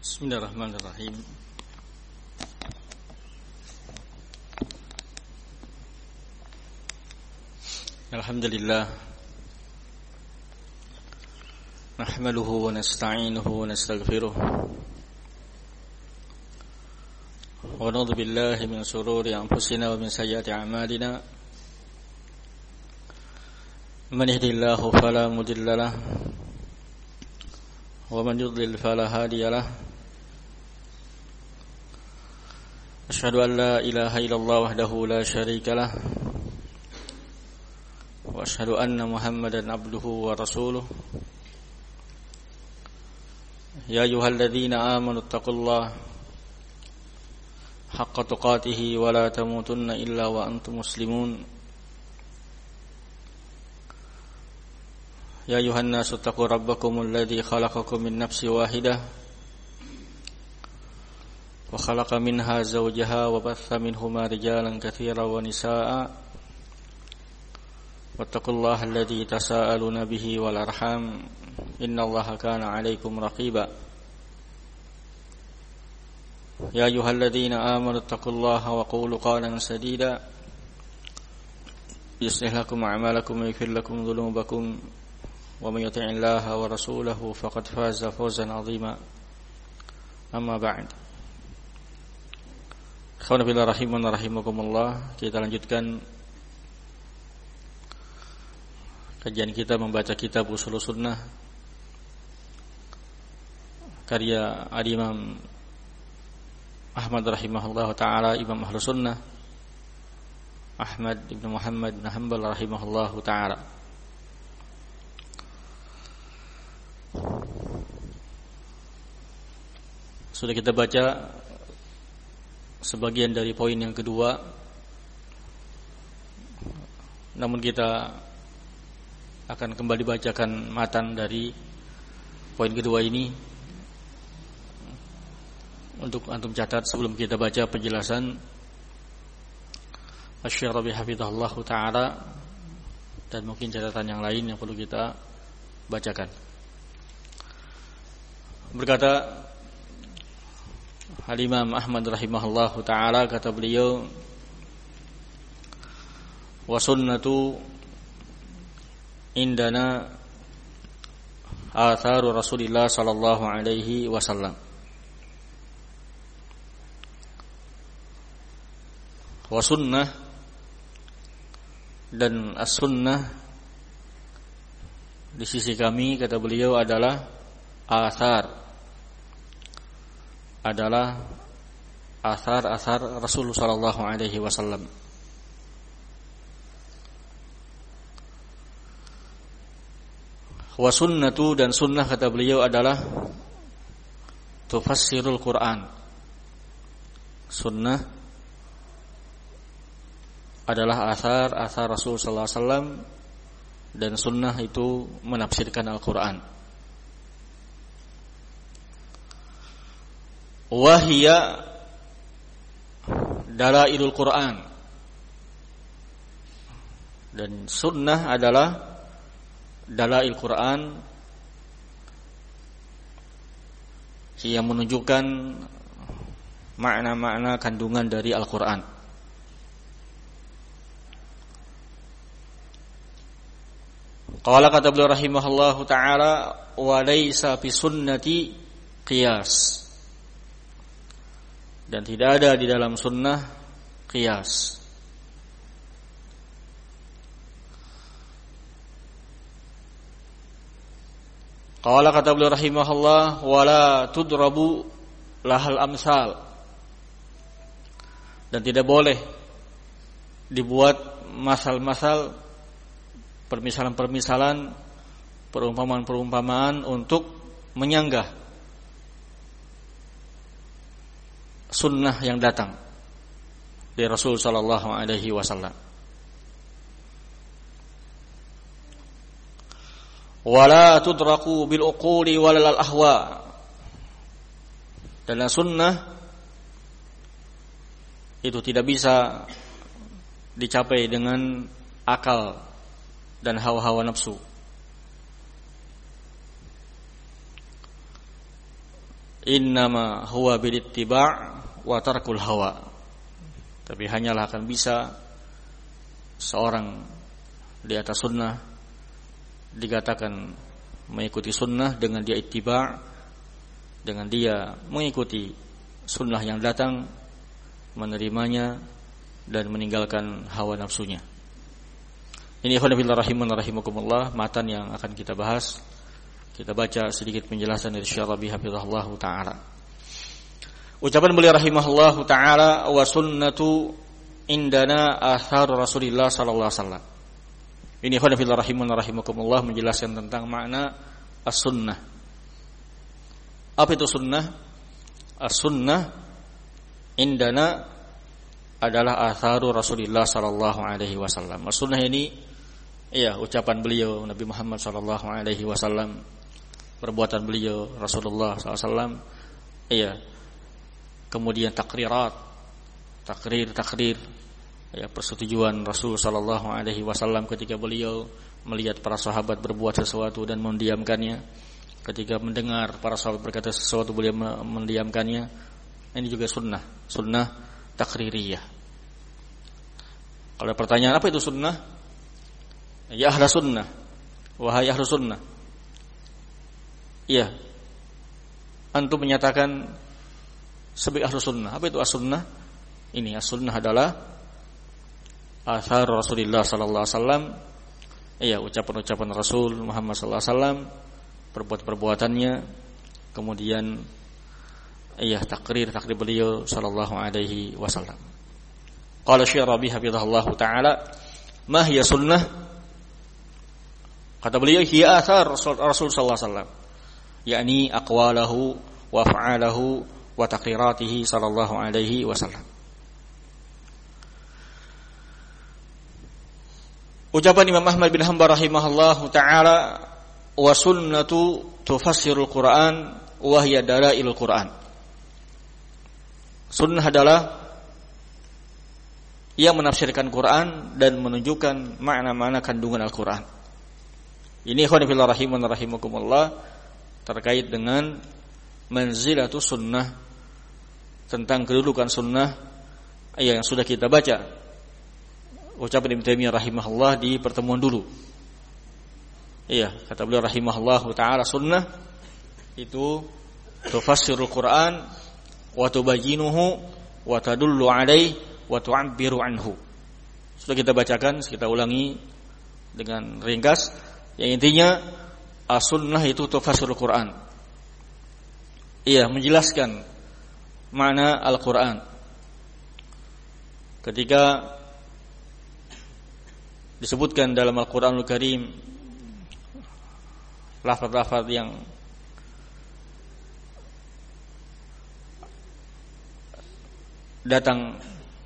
Bismillahirrahmanirrahim. Alhamdulillah. Nahmaduhu wa nasta'inuhu wa nastaghfiruh. Wa na'udzu billahi min shururi anfusina wa min sayyiati a'malina. Man yahdihillahu fala mudilla lahu wa man yudlil fala hadiya lahu. Asyhadu an la ilaha illallah wahdahu la syarika lah wa asyhadu anna Muhammadan abduhu wa rasuluh. Ya ayyuhalladzina amanu taqullaha haqqa tuqatih wa la tamutunna illa wa antum muslimun. Ya ayyuhan nasu taqu rabbakumul ladzi khalaqakum min nafsin wahidah wa khalaqa minha zawjaha wa batha minhuma rijalan katsiran wa nisaa'a wattaqullaha alladzi tasaaluna bihi wal arham innallaha kana 'alaikum raqiba. Ya ayyuhalladzina amanu taqullaha wa qulu qawlan sadida yuslih lakum a'malakum wa yaghfir lakum dhunubakum wa may yuti'illaha wa rasulahu faqad faza fawzan 'azima. Amma ba'd. Alhamdulillah rahiman rahimakumullah. Kita lanjutkan kajian kita membaca kitab Ushul Sunnah karya Al-Imam Ahmad rahimahullah ta'ala, Imam Ahlus Sunnah Ahmad ibn Muhammad ibn Hanbal rahimahullah ta'ala. Sudah kita baca sebagian dari poin yang kedua, namun kita akan kembali bacakan matan dari poin kedua ini untuk antum catat sebelum kita baca penjelasan Asy-Syarabi hafizahullah ta'ala dan mungkin catatan yang lain yang perlu kita bacakan. Berkata Al-Imam Ahmad rahimahullahu ta'ala, kata beliau, wa sunnatu indana atharu Rasulillah sallallahu alaihi wasallam. Wa sunnah dan as-sunnah di sisi kami, kata beliau, adalah athar, adalah asar-asar Rasulullah sallallahu alaihi wasallam. Wa sunnatu, dan sunnah, kata beliau, adalah tufassirul Quran. Sunnah adalah asar-asar Rasulullah sallallahu alaihi wasallam, dan sunnah itu menafsirkan Al-Quran. Wahia dalailul Quran, dan sunnah adalah dalail Quran yang menunjukkan makna-makna kandungan dari Al-Quran. Qala, kata beliau rahimahullahu ta'ala, wa laysa fi sunnati qiyas, dan tidak ada di dalam sunnah qiyas. Qala, kata beliau rahimahullah, wala tudrabu lahal amsal, dan tidak boleh dibuat masal-masal, permisalan-permisalan, perumpamaan-perumpamaan untuk menyanggah sunnah yang datang dari Rasul sallallahu alaihi wasallam. Wala tudraku bil uquli walal ahwa, dan sunnah itu tidak bisa dicapai dengan akal dan hawa-hawa nafsu. innama huwa bilittiba' wa tarkul hawa. Tapi hanyalah akan bisa seorang di atas sunnah dikatakan mengikuti sunnah dengan dia ittiba', dengan dia mengikuti sunnah yang datang, menerimanya dan meninggalkan hawa nafsunya. Ini ikhwan fillah rahimakumullah, matan yang akan kita bahas. Kita baca sedikit penjelasan dari Syekh Rabi hafizahullah taala. Ucapan beliau rahimahullah taala, wa sunnatu indana athar Rasulillah sallallahu alaihi wasallam. Ini ikhwan fillah rahimakumullah menjelaskan tentang makna as-sunnah. Apa itu sunnah? As-sunnah indana adalah atharu Rasulillah sallallahu alaihi wasallam. As-sunnah ini ucapan beliau Nabi Muhammad sallallahu alaihi wasallam, perbuatan beliau Rasulullah sallallahu alaihi wasallam. Kemudian takrir, persetujuan Rasul sallallahu alaihi wasallam ketika beliau melihat para sahabat berbuat sesuatu dan mendiamkannya. Ketika mendengar para sahabat berkata sesuatu, beliau mendiamkannya. Ini juga sunnah takririyah. Kalau pertanyaan apa itu sunnah? Ya ahla sunnah, wahai ahlu sunnah. Iya, antum menyatakan sebagai ahlu sunnah. Apa itu as-sunnah? Ini as-sunnah adalah athar Rasulullah sallallahu alaihi wasallam. Ucapan-ucapan Rasul Muhammad sallallahu alaihi wasallam, perbuatan-perbuatannya, kemudian takrir beliau sallallahu alaihi wasallam. Qala Syekh Rabi hafizahullah taala, ma hiya sunnah? Kata beliau, hiya athar Rasul sallallahu alaihi wasallam, yakni aqwalahu wa af'alahu wa taqriratihi sallallahu alaihi wasallam. Ucapan Imam Ahmad bin Hanbal rahimahullahu taala, wa sunnatu tufassirul Qur'an wa hiya dalailul Qur'an. Sunnah adalah yang menafsirkan Quran dan menunjukkan makna-makna kandungan Al-Quran. Ini ikhwan fillah rahimakumullah terkait dengan manzilatu sunnah, tentang kedudukan sunnah yang sudah kita baca ucapan Ibnu Taimiyah rahimahullah di pertemuan dulu. Kata beliau rahimahullah taala, sunnah itu tufassirul Quran wa tubayyinuhu wa tadullu alaihi wa tu'abbiru anhu. Sudah kita bacakan, kita ulangi dengan ringkas. Yang intinya as-sunnah itu tufassirul Quran. Menjelaskan makna Al-Quran. Ketika disebutkan dalam Al-Quranul Karim lafaz-lafaz yang datang,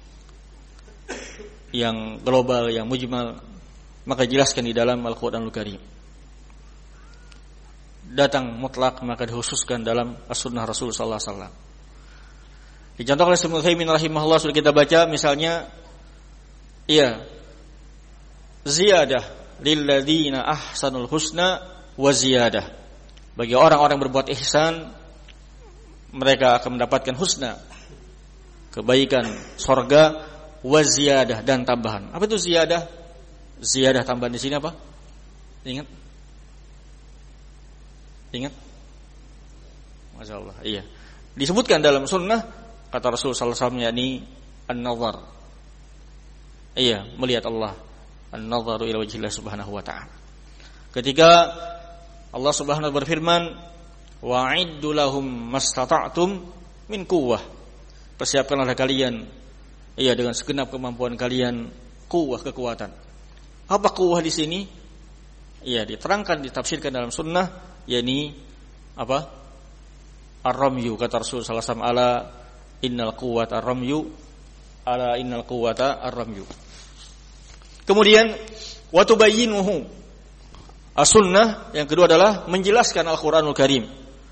yang global, yang mujmal, maka jelaskan di dalam Al-Quranul Karim. Datang mutlak, maka dikhususkan dalam as-sunnah Rasul sallallahu alaihi wasallam. Dicontohkan oleh Ibnu Utsaimin rahimahullah, sudah kita baca misalnya ziyadah lilladzina ahsanul husna wa ziyadah. Bagi orang-orang berbuat ihsan, mereka akan mendapatkan husna, kebaikan, surga, wa ziyadah, dan tambahan. Apa itu ziyadah? Ziyadah tambahan di sini apa? Ingat? Masyaallah. Disebutkan dalam sunnah, kata Rasul sallallahu alaihi wasallam, yakni an-nazar. Melihat Allah. An-nazaru ila wajhillah subhanahu wa ta'ala. Ketika Allah subhanahu berfirman, wa'iddu lahum mastata'tum min quwwah. Persiapkanlah kalian dengan segenap kemampuan kalian, quwwah, kekuatan. Apa quwwah di sini? Diterangkan, ditafsirkan dalam sunnah, yakni apa? Ar-ramyu, kata Rasul sallallahu alaihi wasallam, ala innal quwwata ar-ramyu, ala innal quwwata ar-ramyu. Kemudian wa tubayyinuhu, as-sunnah yang kedua adalah menjelaskan Al-Qur'anul Karim.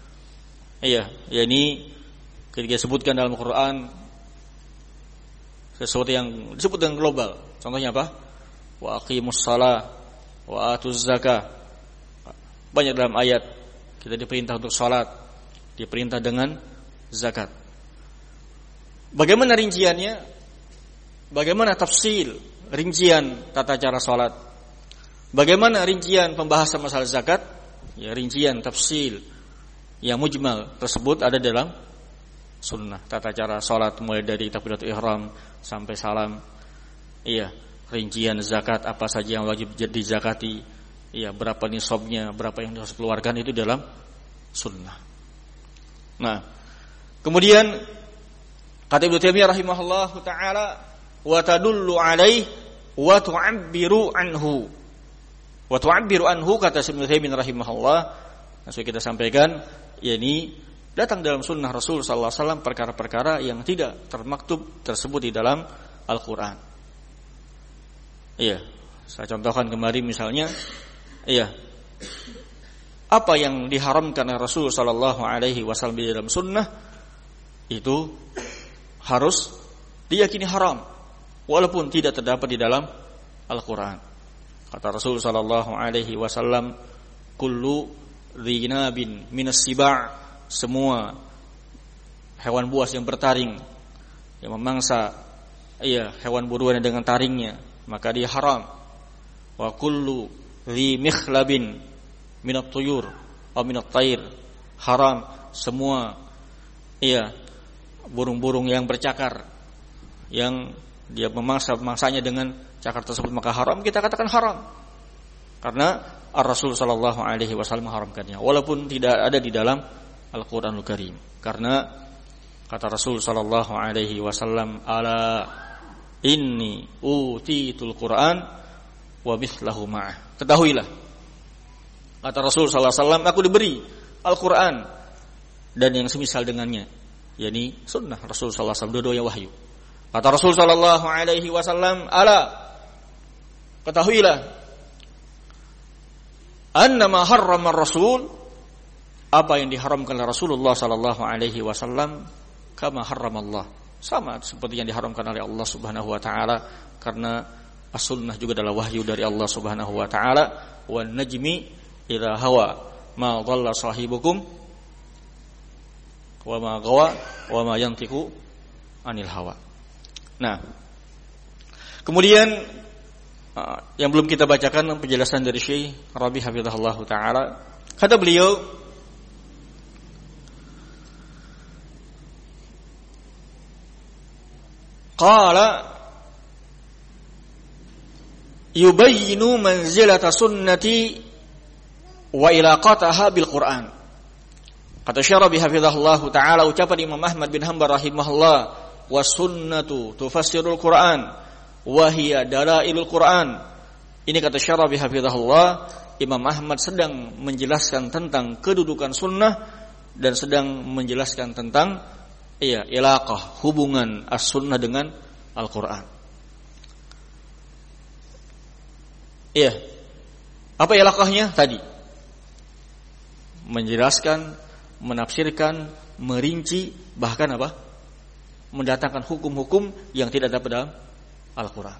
Yakni ketika disebutkan dalam Al-Qur'an sesuatu yang disebut dengan global. Contohnya apa? Wa aqimus shalah wa atuz zakah. Banyak dalam ayat kita diperintah untuk salat, diperintah dengan zakat. Bagaimana rinciannya? Bagaimana tafsil rincian tata cara salat? Bagaimana rincian pembahasan masalah zakat? Ya, rincian tafsil yang mujmal tersebut ada dalam sunnah. Tata cara salat mulai dari takbiratul ihram sampai salam. Iya, rincian zakat apa saja yang wajib dizakati. Iya, berapa nisabnya, berapa yang harus keluarkan itu dalam sunnah. Nah, kemudian kata Ibnu Taimiyah rahimahullahu taala, wa tadullu alaihi wa tu'abbiru anhu. Wa tu'abbiru anhu, kata Ibnu Taimiyah rahimahullah, sudah kita sampaikan, yakni datang dalam sunnah Rasul sallallahu alaihi wasallam perkara-perkara yang tidak termaktub tersebut di dalam Al-Qur'an. Iya, saya contohkan kemarin misalnya, iya, apa yang diharamkan oleh Rasul sallallahu alaihi wasallam di dalam sunnah itu harus diyakini haram walaupun tidak terdapat di dalam Al-Qur'an. Kata Rasul sallallahu alaihi wasallam, kullu dhinabin minas siba', semua hewan buas yang bertaring, yang memangsa hewan buruan dengan taringnya, maka dia haram. Wa kullu dhi mikhlabin minat tuyur atau minat tair, haram semua burung-burung yang bercakar, yang dia memangsanya dengan cakar tersebut, maka haram, kita katakan haram karena Ar-Rasul sallallahu alaihi wasallam mengharamkannya walaupun tidak ada di dalam Al-Qur'anul Karim. Karena kata Rasul sallallahu alaihi wasallam, ala inni utitul Qur'an wa mithlahu ma'ah. Ketahuilah, kata Rasul sallallahu alaihi wasallam, aku diberi Al-Qur'an dan yang semisal dengannya, yakni sunnah Rasul sallallahu alaihi wasallam, dua-duanya wahyu. Kata Rasul sallallahu alaihi wasallam, ala, ketahuilah, annama harrama Rasul, apa yang diharamkan oleh Rasulullah sallallahu alaihi wasallam, kama harramallah, sama seperti yang diharamkan oleh Allah Subhanahu wa taala, karena as-sunnah juga adalah wahyu dari Allah Subhanahu wa taala. Wan najmi idza hawa ma dhalla sahibukum wa ma ghawa wa ma yantiqu anil hawa. Nah, kemudian yang belum kita bacakan penjelasan dari Syekh Rabi hafizahullah taala. Kata beliau, qala yubayyinu manzilata sunnati wa ilaqataha bil Qur'an. Kata Syekh Rabi hafizahullah taala, ucapan Imam Ahmad bin Hanbal rahimahullah, was sunnatu tufassirul Qur'an wa hiya dalailul Qur'an. Ini kata Syekh Rabi hafizahullah, Imam Ahmad sedang menjelaskan tentang kedudukan sunnah dan sedang menjelaskan tentang ilaqah, hubungan as-sunnah dengan Al-Qur'an. Apa ilaqahnya tadi? Menjelaskan, menafsirkan, merinci, bahkan apa? Mendatangkan hukum-hukum yang tidak ada pada Al-Quran.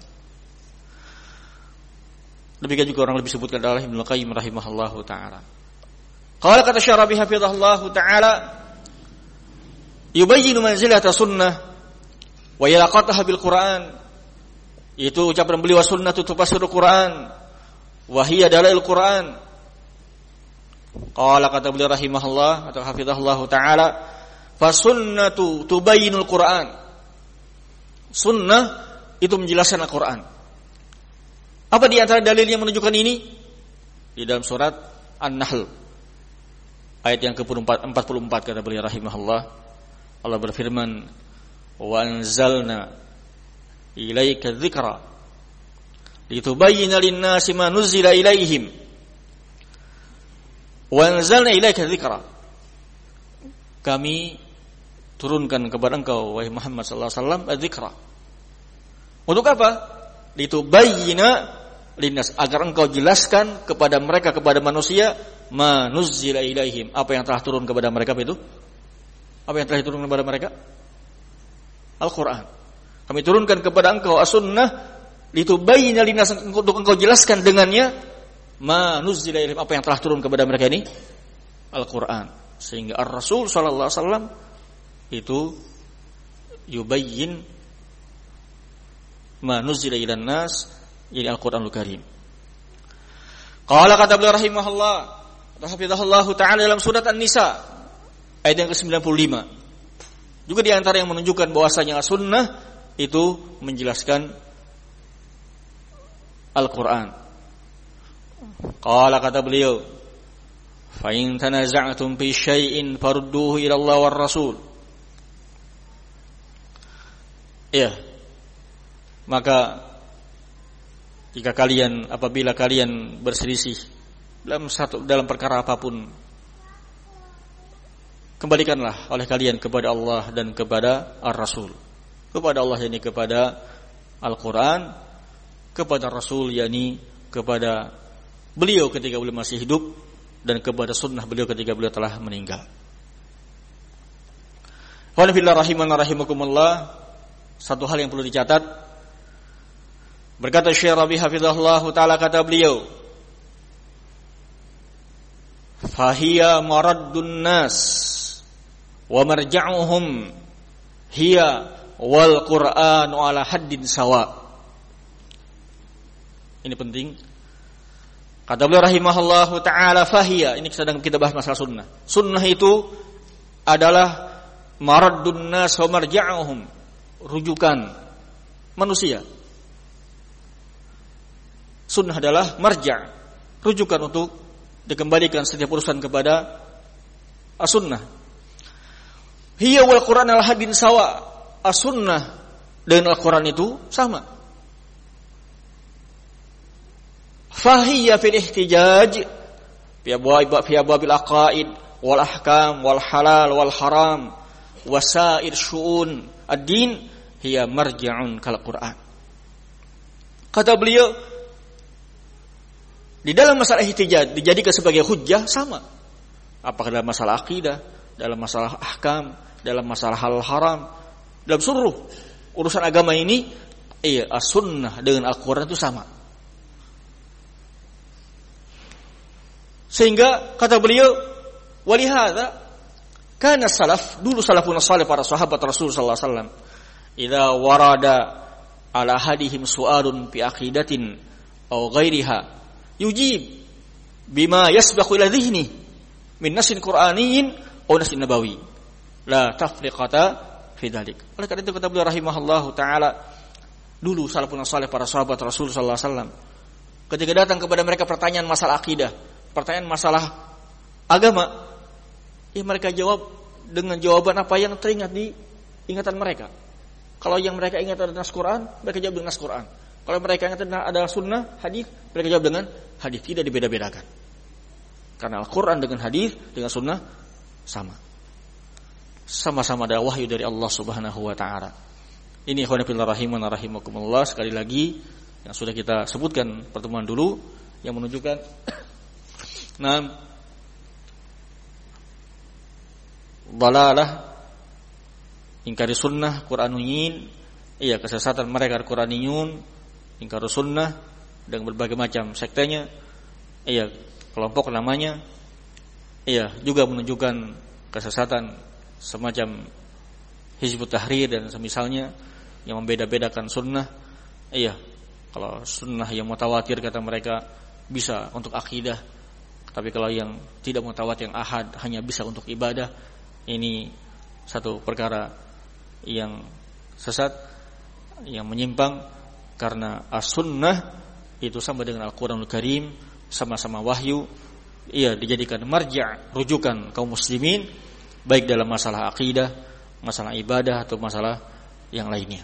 Demikian juga orang lebih sebutkan adalah Ibnu Qayyim rahimahullahu ta'ala. Qala, kata Syekh Rabi hafizahullahu ta'ala, yubayyinu manzilata sunnah wa ilaqataha bil Qur'an. Itu ucapan beliau, sunnatu tufassirul Qur'an wa hiya dalail Qur'an. Qala, kata beliau rahimahullah atau hafizahullahu ta'ala, fasunnatu tubayyinul Qur'an. Sunnah itu menjelaskan Al-Qur'an. Apa di antara dalil yang menunjukkan ini? Di dalam surat An-Nahl ayat yang ke-44 kata beliau rahimahullah, Allah berfirman, wa anzalna ilaika dzikra litubayyana lin-nasi ma nuzila ilaihim wa anzalna ilaika dzikra. Kami turunkan kepada engkau wahai Muhammad sallallahu alaihi wasallam adzikra. Untuk apa? Litubayyina linnas, agar engkau jelaskan kepada mereka, kepada manusia, ma nuzzila ilaihim, apa yang telah turun kepada mereka itu? Apa yang telah diturunkan kepada mereka? Al-Qur'an. Kami turunkan kepada engkau as-sunnah litubayyina linnas, untuk engkau jelaskan dengannya ma nuzzila ilaihim, apa yang telah turun kepada mereka ini? Al-Qur'an. Sehingga Ar-Rasul sallallahu alaihi wasallam itu yubayyin ma nuzila ilan nas, ini Al-Qur'anul Karim. Qala kata beliau rahimahullah, hafizahullah taala dalam surat An-Nisa ayat yang ke-95. Juga di antara yang menunjukkan bahwasanya as-sunnah itu menjelaskan Al-Qur'an. Qala kata beliau, fa in tanaza'tum fi syai'in farudduhu ila Allah war Rasul. Ya. Maka apabila kalian berselisih dalam perkara apapun, kembalikanlah oleh kalian kepada Allah dan kepada Ar-Rasul. Kepada Allah yakni kepada Al-Qur'an, kepada Rasul yakni kepada beliau ketika beliau masih hidup, dan kepada sunnah beliau ketika beliau telah meninggal. Wa fillah rahimana rahimakumullah, satu hal yang perlu dicatat, berkata Syekh Rabi hafizahullah taala, kata beliau, fahiya maraddun nas wa marja'uhum hiya wal Qur'anu ala haddin sawa. Ini penting. Kata beliau rahimahullah taala, fahiya, ini sedang kita bahas masalah sunnah. Sunnah itu adalah maraddun nas wa marja'uhum, rujukan manusia. Sunnah adalah marja', rujukan untuk dikembalikan setiap urusan kepada as-sunnah. Hiya wal Qur'an al hadin sawa, as-sunnah dengan Al-Qur'an itu sama. Fahiya fil ihtijaj fi abwabil aqaid wal ahkam wal halal wal haram wasair syu'un ad-din hiya marja'un kal Qur'an. Kata beliau, di dalam masalah ihtijaj dijadikan sebagai hujjah sama. Apakah dalam masalah akidah, dalam masalah ahkam, dalam masalah halal haram, dalam seluruh urusan agama ini, as-sunnah dengan Al-Qur'an itu sama. Sehingga kata beliau, walihada kana salaf, dulu salafun salih, para sahabat Rasul sallallahu alaihi wasallam, idza warada ala hadihim su'alun fi aqidatin aw ghairiha yujib bima yasbaqu ila dhihni min nasin qur'aniyyin aw nasin nabawi la tafriqata fi dzalik. Oleh karena itu kata beliau rahimahullahu taala, dulu salafun salih, para sahabat Rasul sallallahu alaihi wasallam, ketika datang kepada mereka pertanyaan masalah akidah, pertanyaan masalah agama, mereka jawab dengan jawaban apa yang teringat di ingatan mereka. Kalau yang mereka ingat adalah nas Quran, mereka jawab dengan nas Quran. Kalau mereka ingat adalah sunnah, hadis, mereka jawab dengan hadis. Tidak dibeda-bedakan. Karena Al-Quran dengan hadis, dengan sunnah sama. Sama-sama ada wahyu dari Allah Subhanahu wa taala. Ini ikhwan fillah rahimana rahimakumullah, sekali lagi yang sudah kita sebutkan pertemuan dulu, yang menunjukkan dalalah ingkari sunnah Qur'aniyyin, kesesatan mereka Qur'aniyun, ingkari sunnah dengan berbagai macam sektenya, kelompok namanya, juga menunjukkan kesesatan semacam Hizbut Tahrir dan semisalnya yang membeda-bedakan sunnah. Kalau sunnah yang mutawatir kata mereka bisa untuk akidah, tapi kalau yang tidak mutawatir, yang ahad, hanya bisa untuk ibadah. Ini satu perkara yang sesat, yang menyimpang, karena as-sunnah itu sama dengan Al-Qur'anul Karim, sama-sama wahyu, dijadikan marja', rujukan kaum muslimin, baik dalam masalah akidah, masalah ibadah, atau masalah yang lainnya.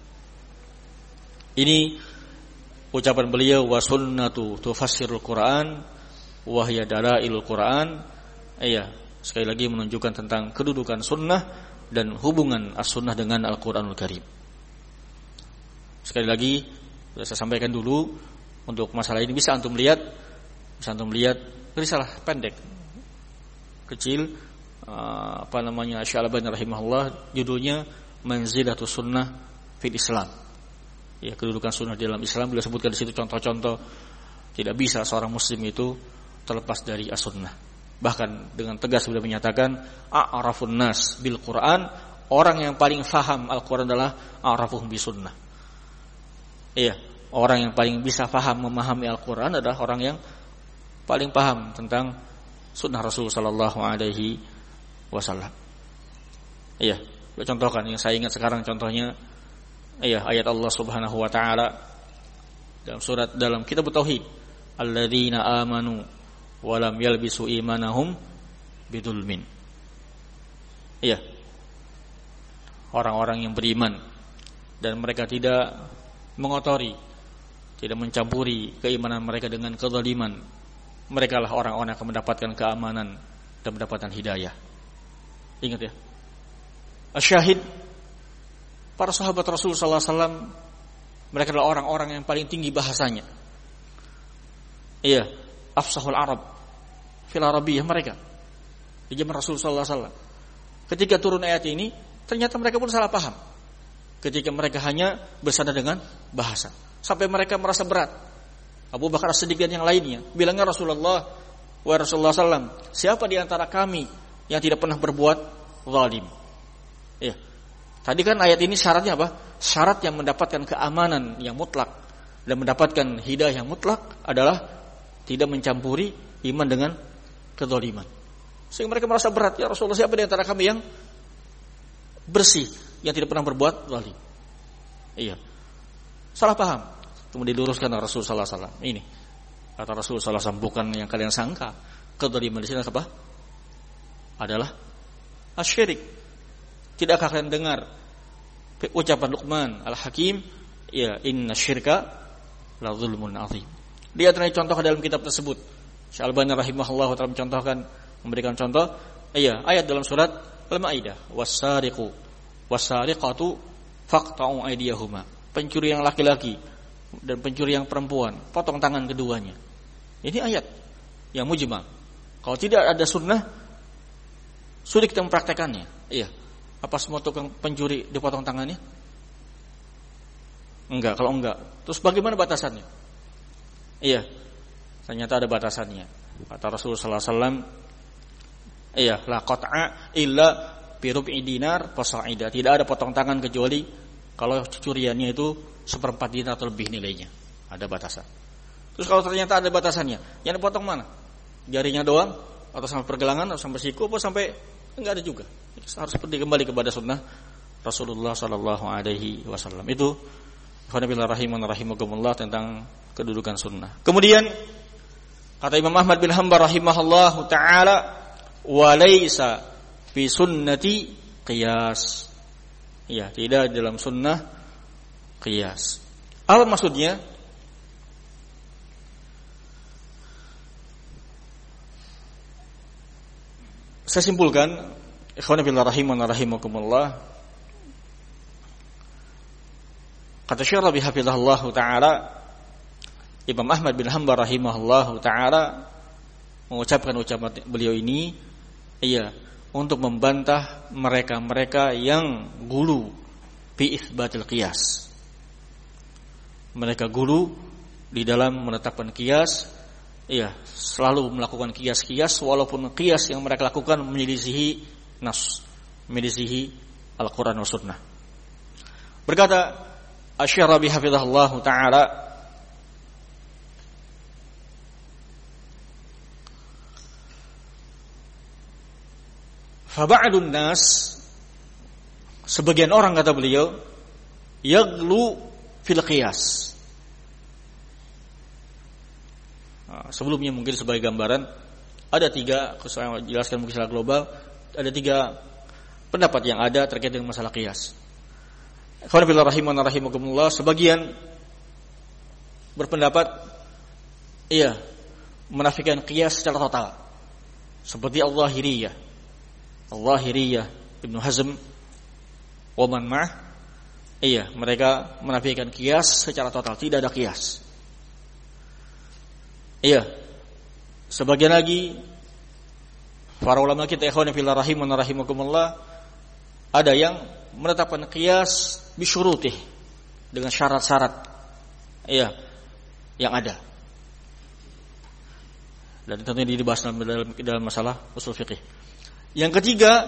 Ini ucapan beliau, wa sunnatu tufassirul Qur'an wa hiya dalailul Qur'an. Sekali lagi menunjukkan tentang kedudukan sunnah dan hubungan as-sunnah dengan Al-Qur'anul Karim. Sekali lagi sudah saya sampaikan dulu, untuk masalah ini bisa antum lihat risalah pendek kecil, Syalbani rahimahullah, judulnya Manzilatus Sunnah fil Islam. Kedudukan sunnah di dalam Islam. Beliau sebutkan di situ contoh-contoh tidak bisa seorang muslim itu terlepas dari as-sunnah. Bahkan dengan tegas beliau menyatakan a'rafun nas bil Quran, orang yang paling faham Al-Quran adalah a'rafuhum bis sunnah. Iya, orang yang paling bisa faham memahami Al-Quran adalah orang yang paling paham tentang sunnah Rasul sallallahu alaihi wasallam. Iya, contohkan yang saya ingat sekarang contohnya, iya, ayat Allah Subhanahu wa taala dalam kitab tauhid, alladzina amanu wa lam yalbisu imanahum bidzulmin. Iya. Orang-orang yang beriman dan mereka tidak mengotori, tidak mencampuri keimanan mereka dengan kezaliman, mereka lah orang-orang yang akan mendapatkan keamanan dan mendapatkan hidayah. Ingat ya. Asyahid, para sahabat Rasul sallallahu alaihi wasallam, mereka adalah orang-orang yang paling tinggi bahasanya. Iya, afsahul Arab fil Arabiyyah mereka di zaman Rasul sallallahu alaihi wasallam. Ketika turun ayat ini, ternyata mereka pun salah paham. Ketika mereka hanya bersandar dengan bahasa, sampai mereka merasa berat. Abu Bakar As-Siddiq dan yang lainnya bilangnya, Rasulullah, wa Rasulullah sallam, siapa di antara kami yang tidak pernah berbuat zalim? Iya. Tadi kan ayat ini syaratnya apa? Syarat yang mendapatkan keamanan yang mutlak dan mendapatkan hidayah yang mutlak adalah tidak mencampuri iman dengan kezaliman. Sehingga mereka merasa berat, ya Rasulullah, siapa di antara kami yang bersih, yang tidak pernah berbuat zalim? Iya. Salah paham. Kemudian diluruskan oleh Rasulullah SAW. Ini kata Rasulullah SAW, bukan yang kalian sangka. Kezaliman di sini apa? Adalah asyirik. Tidakkah kalian dengar ucapan Luqman Al-Hakim, ya inna syirka la zulmun azim. Dia telah contoh dalam kitab tersebut. Syekh Al-Albani rahimahullah taala mencontohkan, memberikan contoh, iya, ayat dalam surat Al-Maidah, was-sariqu was-sariqatu faqta'u aydiyahuma. Pencuri yang laki-laki dan pencuri yang perempuan, potong tangan keduanya. Ini ayat yang mujmal. Kalau tidak ada sunnah, sulit kita mempraktekannya. Iya. Apa semua tukang pencuri dipotong tangannya? Enggak, kalau enggak. Terus bagaimana batasannya? Iya. Ternyata ada batasannya. Kata Rasulullah sallallahu alaihi wasallam, iya, la qat'a illa bi rub'i dinar fasa'ida. Tidak ada potong tangan kecuali kalau curiannya itu 1/4 dinar atau lebih nilainya. Ada batasan. Terus kalau ternyata ada batasannya, yang dipotong mana? Jarinya doang atau sampai pergelangan atau sampai siku atau sampai enggak ada juga. Harus kembali kepada sunnah Rasulullah sallallahu alaihi wasallam. Itu Alhamdulillah rahimakumullah tentang kedudukan sunnah. Kemudian kata Imam Ahmad bin Hanbal rahimahullahu taala, wa laisa fi sunnati qiyas. Ya, tidak dalam sunnah qiyas. Apa maksudnya? Saya simpulkan, ikhwan fillah rahimakumullah, kata Syekh Rabi hafizahullah taala, Imam Ahmad bin Hanbal rahimahullah taala mengucapkan ucapan beliau ini, iya, untuk membantah mereka-mereka yang gulu fi itsbatil qiyas. Mereka gulu di dalam menetapkan qiyas, iya, selalu melakukan qiyas-qiyas walaupun qiyas yang mereka lakukan menyelisihi nas, menyelisihi Al-Qur'an wa sunnah. Berkata Asy-Syaikh Rabi hafizahullah taala, fa ba'dun nas, sebagian orang, kata beliau, yaghlu fil qiyas. Sebelumnya mungkin sebagai gambaran, ada 3, saya jelaskan mungkin secara global, ada 3 pendapat yang ada terkait dengan masalah qiyas. Alhamdulillah rahimakumullah, sebagian berpendapat, iya, menafikan qiyas secara total, seperti Al-Zahiriyah Ibnu Hazm wa man ma'ah, iya, mereka menafikan qiyas secara total, tidak ada qiyas. Iya. Sebagian lagi para ulama kita, ikhwan fillah rahimakumullah, ada yang menetapkan qiyas bi syurutih, dengan syarat-syarat, iya, yang ada. Dan tentunya dibahas dalam masalah usul fiqih. Yang ketiga,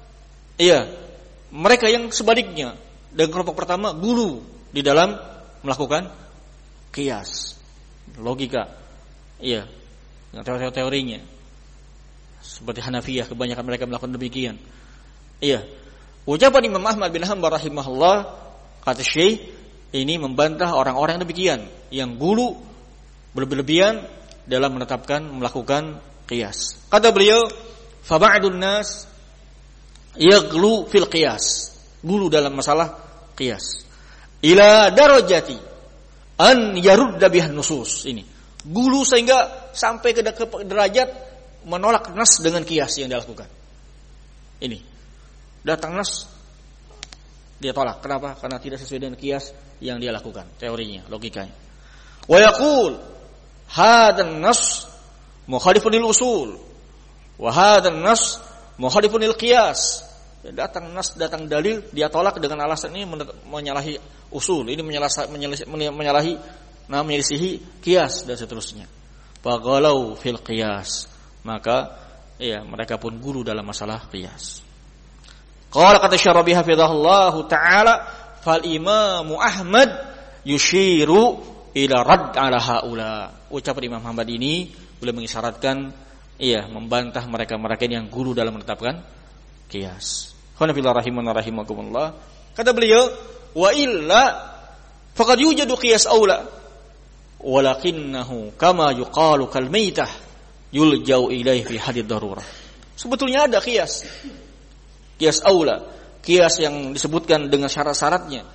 mereka yang sebaliknya dan kelompok pertama gulu di dalam melakukan qiyas, logika, dengan teori-teorinya. Seperti Hanafiyah, kebanyakan mereka melakukan demikian. Ucapan Imam Ahmad bin Hanbal rahimahullah, kata Syekh, ini membantah orang-orang yang demikian, yang gulu berlebihan dalam melakukan qiyas. Kata beliau, fa ba'dun nas yaghlu fil qiyas, gulu dalam masalah qiyas, ila darajati an yarudda bihan nusus. Ini gulu sehingga sampai ke derajat menolak nas dengan qiyas yang dilakukan. Ini datang nas dia tolak. Kenapa? Karena tidak sesuai dengan qiyas yang dia lakukan, teorinya, logikanya. Wa yaqul hadan nas mukhalifun lil usul wa hadan nas mukhalifun lil qiyas. Datang nas, datang dalil, dia tolak dengan alasan ini menyalahi usul, ini menyelisihi qiyas dan seterusnya. Faghalau fil qiyas, maka mereka pun guru dalam masalah qiyas. Qala kata Syarabi hafizahullahu taala, fal imamu Ahmad yushiru ila radd ala haula. Ucapan Imam Ahmad ini boleh mengisyaratkan membantah mereka-mereka yang guru dalam menetapkan qiyas. Khonafillah rahimana rahimakumullah. Kata beliau, wa illa faqad yujadu qiyas aula walakinnahu kama yuqalu kal maitah yuljau ilaihi fi hadid darurah. Sebetulnya ada qiyas aula, qiyas yang disebutkan dengan syarat-syaratnya.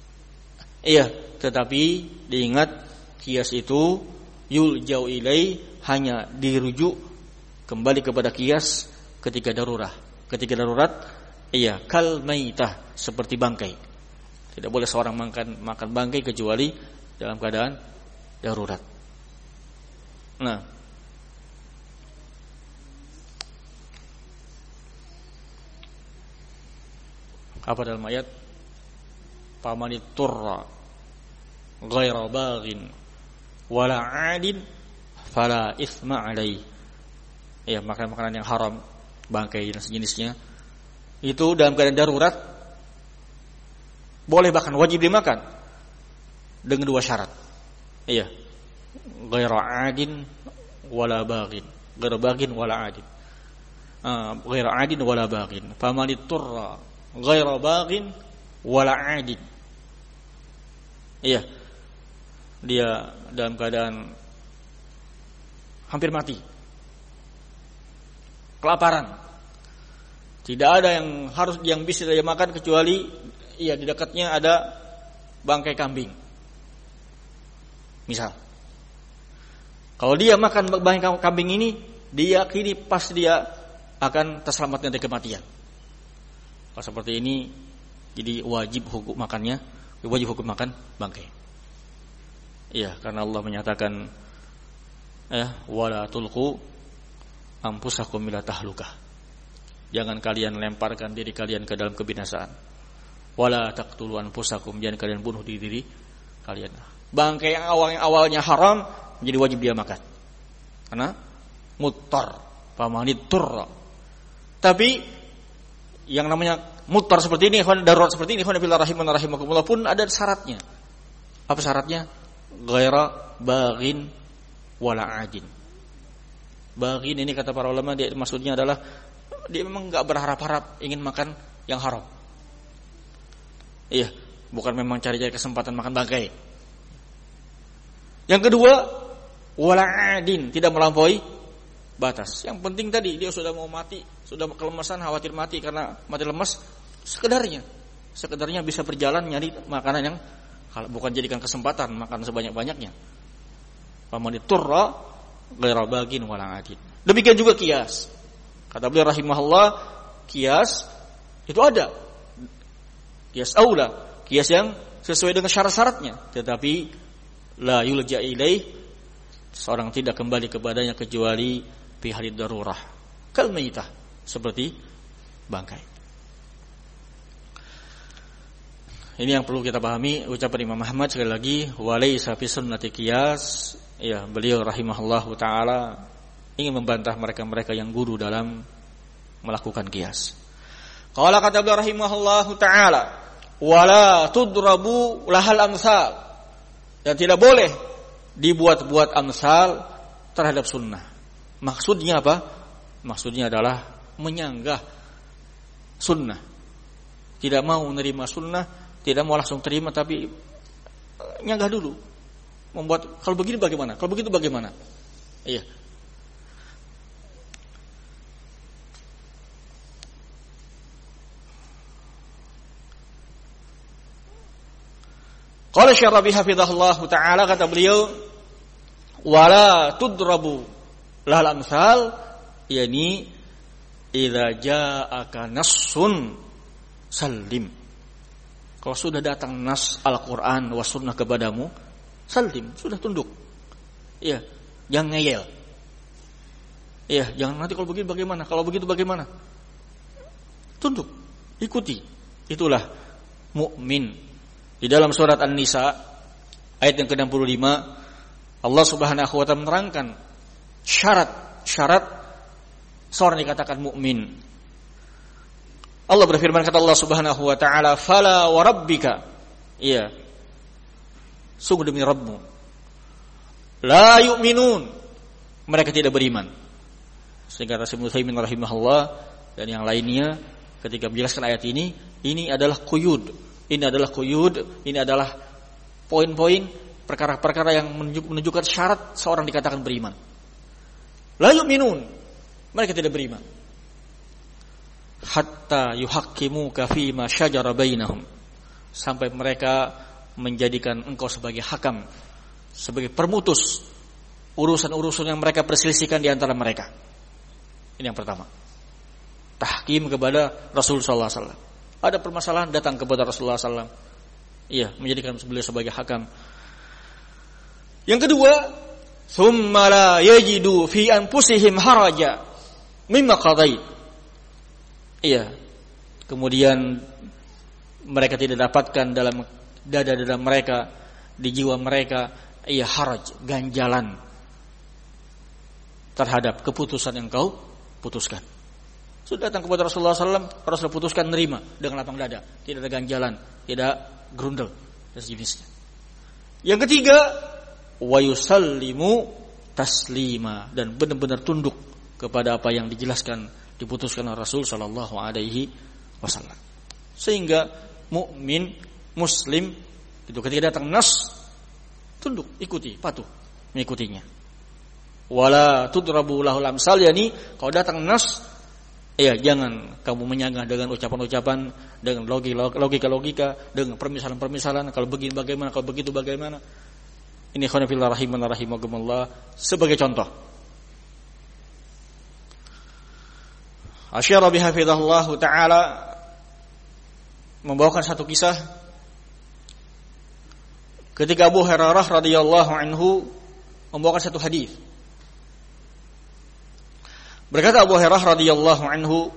Tetapi diingat qiyas itu yuljau ilaihi, hanya dirujuk kembali kepada qiyas ketika darurat. Ketika darurat, kal maitah, seperti bangkai. Tidak boleh seorang makan bangkai kecuali dalam keadaan darurat. Nah, apa dalam ayat? Famanit turra ghaira baghin wala 'adin fala itsma 'alaihi. Makanan-makanan yang haram, bangkai dan sejenisnya, itu dalam keadaan darurat boleh, bahkan wajib dimakan dengan dua syarat. Ghaira 'adin wala baghin, ghaira baghin wala 'adin. Ghaira 'adin wala baghin. Famanit turra ghaira baghin wala 'adin. Dia dalam keadaan hampir mati, kelaparan. Tidak ada yang bisa dia makan kecuali di dekatnya ada bangkai kambing. Misal, kalau dia makan bangkai kambing ini, dia kini pasti dia akan terselamatkan dari kematian. Kalau seperti ini, jadi wajib hukum makan bangkai. Karena Allah menyatakan wala tulqu anfusakum ila tahlukah. Jangan kalian lemparkan diri kalian ke dalam kebinasaan. Wala taqtulu anfusakum, jangan kalian bunuh diri kalian. Bangkai yang awalnya haram menjadi wajib dia makan. Karena muttar, famanit turra. Tapi yang namanya muttar seperti ini, darurat seperti ini, rahimakumullah, pun ada syaratnya. Apa syaratnya? Ghaira baghin wala 'adin. Baghin ini kata para ulama, dia maksudnya adalah dia memang enggak berharap-harap ingin makan yang haram. Bukan memang cari-cari kesempatan makan bangkai. Yang kedua, wala 'adin, tidak melampaui batas. Yang penting tadi dia sudah mau mati, sudah kelemasan, khawatir mati karena mati lemas, sekedarnya bisa berjalan nyari makanan yang bukan jadikan kesempatan makan sebanyak-banyaknya. Famanit turra ghaira baghin wala 'adin. Demikian juga qiyas. Kata beliau rahimahullah, qiyas itu ada. Qiyas aula, qiyas yang sesuai dengan syarat-syaratnya, tetapi la yulja ilaih, seorang tidak kembali kepadanya kecuali fi halid darurah, kal maitah, seperti bangkai. Ini yang perlu kita pahami ucapan Imam Ahmad. Sekali lagi, walaysa fi sunnati qiyas. Beliau rahimahullahu taala ingin membantah mereka-mereka yang guru dalam melakukan qiyas. Qala kata beliau rahimahullahu taala, wala tudrabu lahal amsal, dan tidak boleh dibuat-buat amsal terhadap sunnah. Maksudnya apa? Maksudnya adalah menyanggah sunnah. Tidak mau menerima sunnah, tidak mau langsung terima, tapi nyanggah dulu. Membuat, kalau begini bagaimana? Kalau begitu bagaimana? Iya. Qala Syarabi hafizahullah ta'ala, kata beliau, wala tudrabu lahal amsal, yakni idza ja'aka nassun salim. Kalau sudah datang nas Al-Qur'an wa sunnah kepadamu, salim, sudah tunduk. Iya, jangan ngeyel. Iya, jangan nanti kalau begini bagaimana? Kalau begitu bagaimana? Tunduk, ikuti. Itulah mukmin. Di dalam surat An-Nisa ayat yang ke-65, Allah Subhanahu wa taala menerangkan syarat seorang dikatakan mukmin. Allah berfirman, kata Allah Subhanahu wa taala, fala wa rabbika, iya, sungguh demi Rabbmu, la yu'minun, mereka tidak beriman. Sehingga Rasulullah Ibnu rahimahullah dan yang lainnya ketika menjelaskan ayat ini adalah quyud. Ini adalah quyud, ini adalah poin-poin perkara-perkara yang menunjukkan syarat seorang dikatakan beriman. La yu'minun, mereka tidak beriman. Hatta yuhaqqimuka fima syajara bainahum, sampai mereka menjadikan engkau sebagai hakam, sebagai permutus urusan-urusan yang mereka perselisihkan di antara mereka. Ini yang pertama. Tahkim kepada Rasul sallallahu alaihi wasallam. Ada permasalahan, datang kepada Rasulullah sallallahu alaihi wasallam. Iya, menjadikan beliau sebagai hakam. Yang kedua, tsumma la yajidu fi anfusihim haraja mimma qadait. Iya. Kemudian mereka tidak dapatkan dalam dada-dada mereka, di jiwa mereka, iya, haraj, ganjalan terhadap keputusan yang kau putuskan. Sudah datang kepada Rasulullah SAW, Rasulullah putuskan nerima dengan lapang dada, tidak ada ganjalan, tidak grundel dan sejenisnya. Yang ketiga, wa yusallimu taslima, dan benar-benar tunduk kepada apa yang dijelaskan, diputuskan oleh Rasul sallallahu alaihi wasallam. Sehingga mukmin, muslim itu ketika datang nas, tunduk, ikuti, patuh mengikutinya. Wala tudrabu lahul amsal, yakni kalau datang nas, ya, jangan kamu menyanggah dengan ucapan-ucapan, dengan logika-logika, dengan permisalan-permisalan. Kalau begini bagaimana, kalau begitu bagaimana. Ini khonafillah rahiman rahimakumullah sebagai contoh. Asyara bihafidhahullahu ta'ala membawakan satu kisah ketika Abu Hurairah radhiyallahu anhu membawakan satu hadis. Berkata Abu Hurairah radhiyallahu anhu,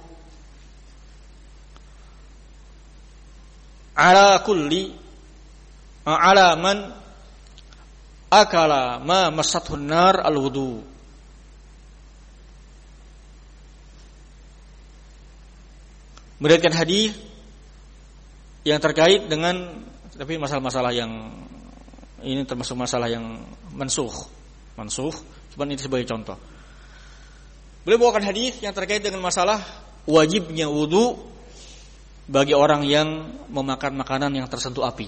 ala man akala ma masathun nar al-wudu. Meriwayatkan hadis yang terkait dengan, tapi masalah-masalah yang ini termasuk masalah yang mansukh, cuma ini sebagai contoh. Beliau bawakan hadis yang terkait dengan masalah wajibnya wudu bagi orang yang memakan makanan yang tersentuh api.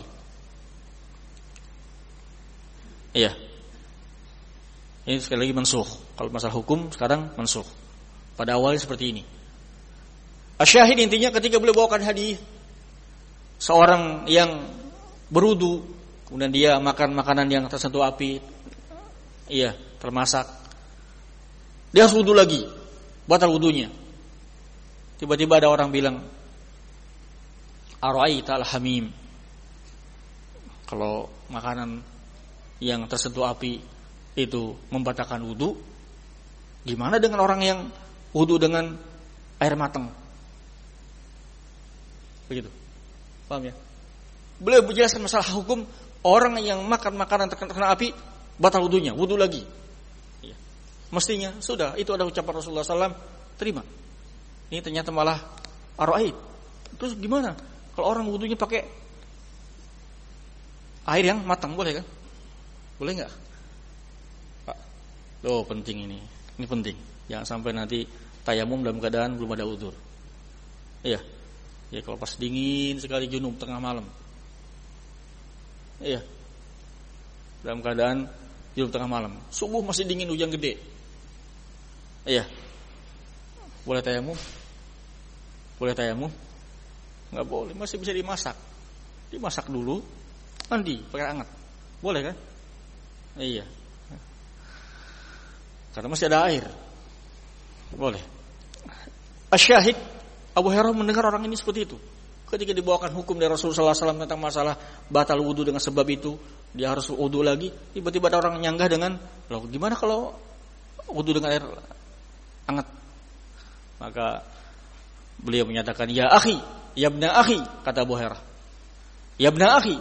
Iya. Ini sekali lagi mansukh. Kalau masalah hukum sekarang mansukh. Pada awalnya seperti ini. Asyahid intinya ketika beliau bawakan hadis seorang yang berwudu kemudian dia makan makanan yang tersentuh api, iya, termasak. Dia harus wudu lagi, batal wudunya. Tiba-tiba ada orang bilang, Ara'aita al-hamim. Kalau makanan yang tersentuh api itu membatalkan wudu, gimana dengan orang yang wudu dengan air matang? Begitu. Paham ya? Beliau menjelaskan masalah hukum orang yang makan makanan terkena api batal wudunya, wudu lagi. Mestinya sudah, itu ada ucapan Rasulullah SAW, terima. Ini ternyata malah araid. Terus gimana? Kalau orang wudunya pakai air yang matang, boleh kan? Boleh nggak? Pak, loh penting ini penting. Jangan sampai nanti tayamum dalam keadaan belum ada udzur. Iya, ya kalau pas dingin sekali junub tengah malam. Iya, dalam keadaan junub tengah malam. Subuh masih dingin, hujan gede. Iya, boleh tayamum? Boleh tayamum? Nggak boleh, masih bisa dimasak. Dimasak dulu, mandi pakai hangat. Boleh kan? Iya. Karena masih ada air. Boleh. Asyahid, Abu Hurairah mendengar orang ini seperti itu. Ketika dibawakan hukum dari Rasulullah SAW tentang masalah batal wudu dengan sebab itu, dia harus wudu lagi. Tiba-tiba ada orang nyanggah dengan, loh gimana kalau wudu dengan air hangat? Maka beliau menyatakan, ya akhi, ya ibna akhi, kata Abu Hurairah. Ya ibna akhi,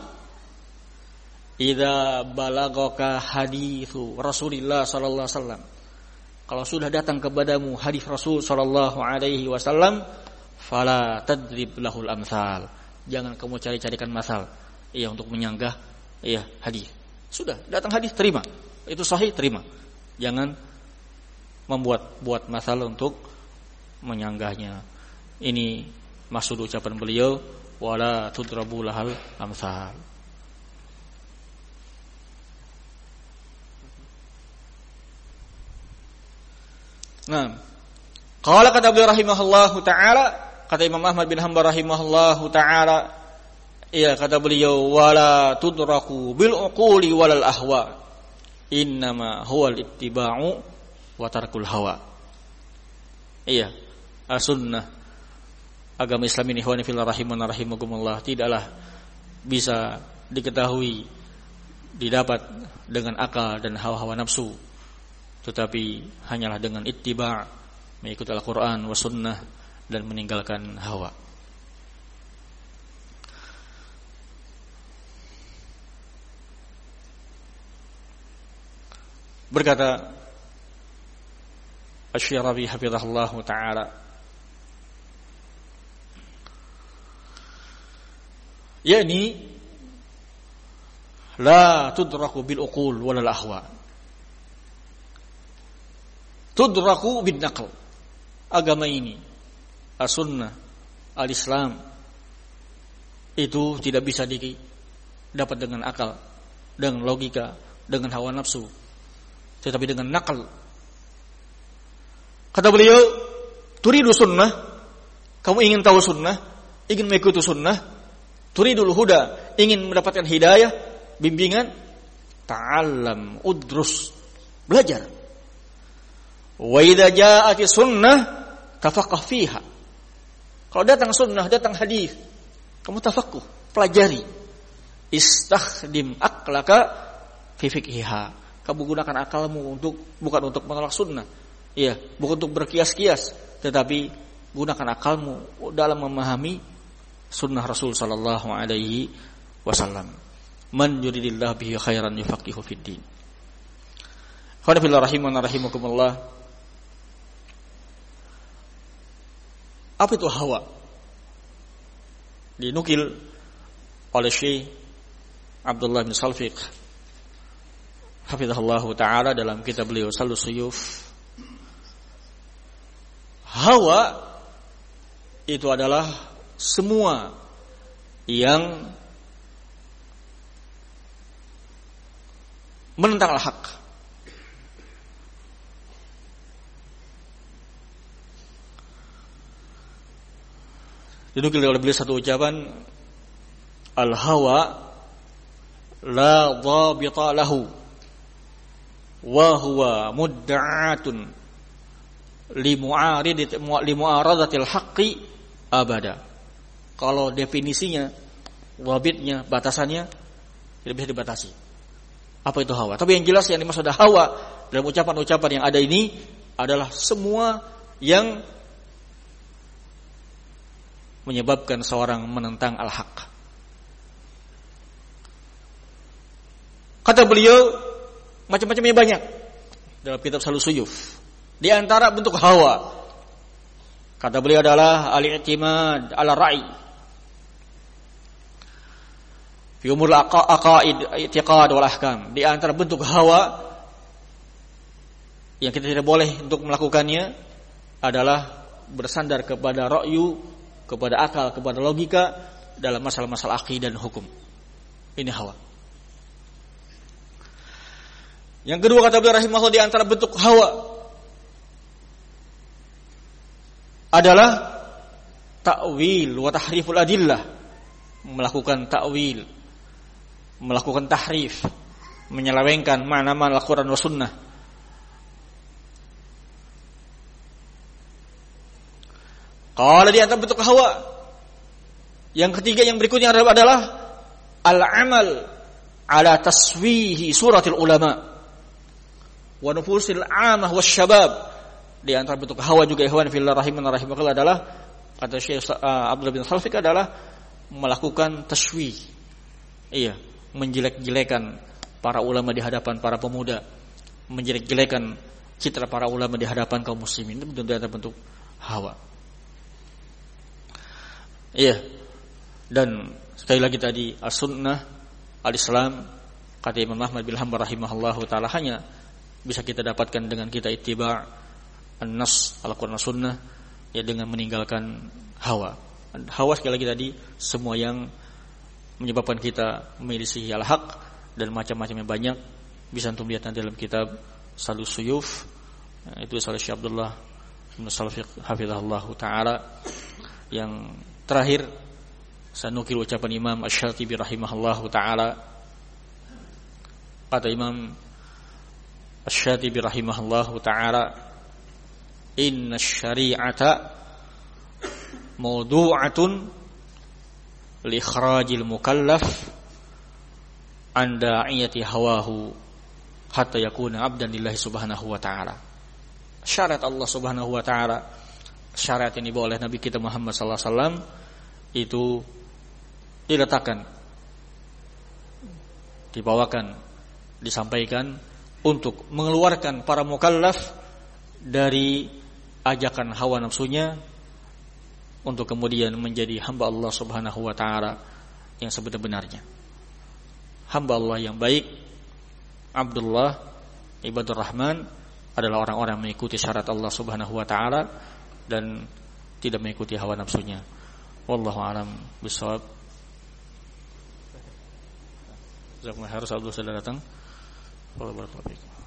idza balagaka hadithu Rasulillah sallallahu alaihi wasallam. Kalau sudah datang kepadamu hadis Rasul sallallahu alaihi wasallam, fala tadrib lahul amsal. Jangan kamu cari-carikan masal. Iya, untuk menyanggah hadis. Sudah datang hadis, terima. Itu sahih, terima. Jangan buat masal untuk menyanggahnya. Ini maksud ucapan beliau, wala tudrabu lahal amsal. Nah, qala kata beliau rahimahullahu taala, kata Imam Ahmad bin Hanbal rahimahullahu taala, iya kata beliau, wala tudraku bil uquli walal ahwa, innama huwal ittiba'u wa tarkul hawa. Iya, as-sunnah, agama Islam ini ikhwani fillah rahimana rahimakumullah, tidaklah bisa diketahui, didapat dengan akal dan hawa-hawa nafsu, tetapi hanyalah dengan ittiba', mengikuti Al-Quran wa sunnah dan meninggalkan hawa. Berkata Asy-Syarabi hafizahullah ta'ala, yakni la tudraku bil uqul walal ahwa, tudraku bin naql. Agama ini, as-sunnah, al-Islam, itu tidak bisa didapat dengan akal, dengan logika, dengan hawa nafsu, tetapi dengan naql. Kata beliau, turidu sunnah, kamu ingin tahu sunnah, ingin mengikuti sunnah, turidul huda, ingin mendapatkan hidayah, bimbingan, ta'allam, udrus, belajar. Wa idza ja'ati sunnah tafaqah fiha. Kalau datang sunnah, datang hadis, kamu tafaqquh, pelajari. Istakhdim aqlaka fi fiqhiha. Kamu gunakan akalmu bukan untuk menolak sunnah. Iya, bukan untuk berkias-kias, tetapi gunakan akalmu dalam memahami sunnah Rasul sallallahu alaihi wasallam. Man yuridillahu bihi khairan yufaqihu fid din. Qul fil rahimana rahimakumullah. Apa itu hawa? Dinukil oleh Syekh Abdullah bin Salfiq hafizahullahu ta'ala dalam kitab beliau Salus Suyuf. Hawa itu adalah semua yang menentang al-haq. Dinukil oleh beliau satu ucapan, al-hawa la dhabita lahu wa huwa mudda'atun limu'aradatil haqqi abada. Kalau definisinya, dhabitnya, batasannya tidak bisa dibatasi. Apa itu hawa? Tapi yang jelas yang dimaksud hawa dalam ucapan-ucapan yang ada ini adalah semua yang menyebabkan seorang menentang al-haq. Kata beliau, macam-macamnya banyak. dalam kitab Salus Suyuf. Di antara bentuk hawa, kata beliau adalah al-i'timad ala ra'i fi umur aqaid, i'tiqad wal ahkam. Di antara bentuk hawa yang kita tidak boleh untuk melakukannya adalah bersandar kepada ra'yu, kepada akal, kepada logika dalam masalah-masalah akidah dan hukum. Ini hawa. Yang kedua, kata beliau rahimahullah, di antara bentuk hawa adalah ta'wil wa tahriful adillah, melakukan ta'wil, melakukan tahrif, menyelewengkan makna-makna Al-Qur'an wa sunnah. Kalau di antara bentuk hawa yang ketiga, yang berikutnya adalah al-amal ala taswihi suratil ulama wa nufusil amah wasyabab. Di antara bentuk hawa juga ikhwan fillah rahimana rahimakallah adalah, kata Syekh Abdullah bin Salfik, adalah melakukan taswih. Iya, menjelek-jelekan para ulama di hadapan para pemuda, menjelek-jelekan citra para ulama di hadapan kaum muslimin. Itu bentuk hawa. Iya. Dan sekali lagi tadi, as-sunnah, al-Islam, kata Imam Ahmad bin Hanbal rahimahullahu taala, hanya bisa kita dapatkan dengan kita ittiba' an-nas al-Qur'an sunnah, ya, dengan meninggalkan hawa. Hawa sekali lagi tadi semua yang menyebabkan kita menyelisihi al-haq dan macam-macamnya banyak. Bisa antum lihat nanti dalam kitab Salus Suyuf, itu Salih Syekh Abdullah bin Salfiq hafizahullah taala. Yang terakhir, saya nukil ucapan Imam Asy-Syatibi rahimahullahu taala. Kata Imam Asy-Syatibi rahimahullahu taala, inna syari'ata mawdu'atun li ikhrajil mukallaf an da'iyati hawahu hatta yakuna abdan lillahi subhanahu wa ta'ala. Syariat Allah subhanahu wa ta'ala, syariat yang dibawa oleh Nabi kita Muhammad sallallahu alaihi wasallam, itu diletakkan, dibawakan, disampaikan untuk mengeluarkan para mukallaf dari ajakan hawa nafsunya, untuk kemudian menjadi hamba Allah subhanahu wa ta'ala yang sebenar-benarnya. Hamba Allah yang baik, Abdullah, ibadur Rahman, adalah orang-orang yang mengikuti syarat Allah subhanahu wa ta'ala dan tidak mengikuti hawa nafsunya. Wallahu a'lam bishawab. Jazakumullah khairan, sudah datang. Wallahu barakatuh.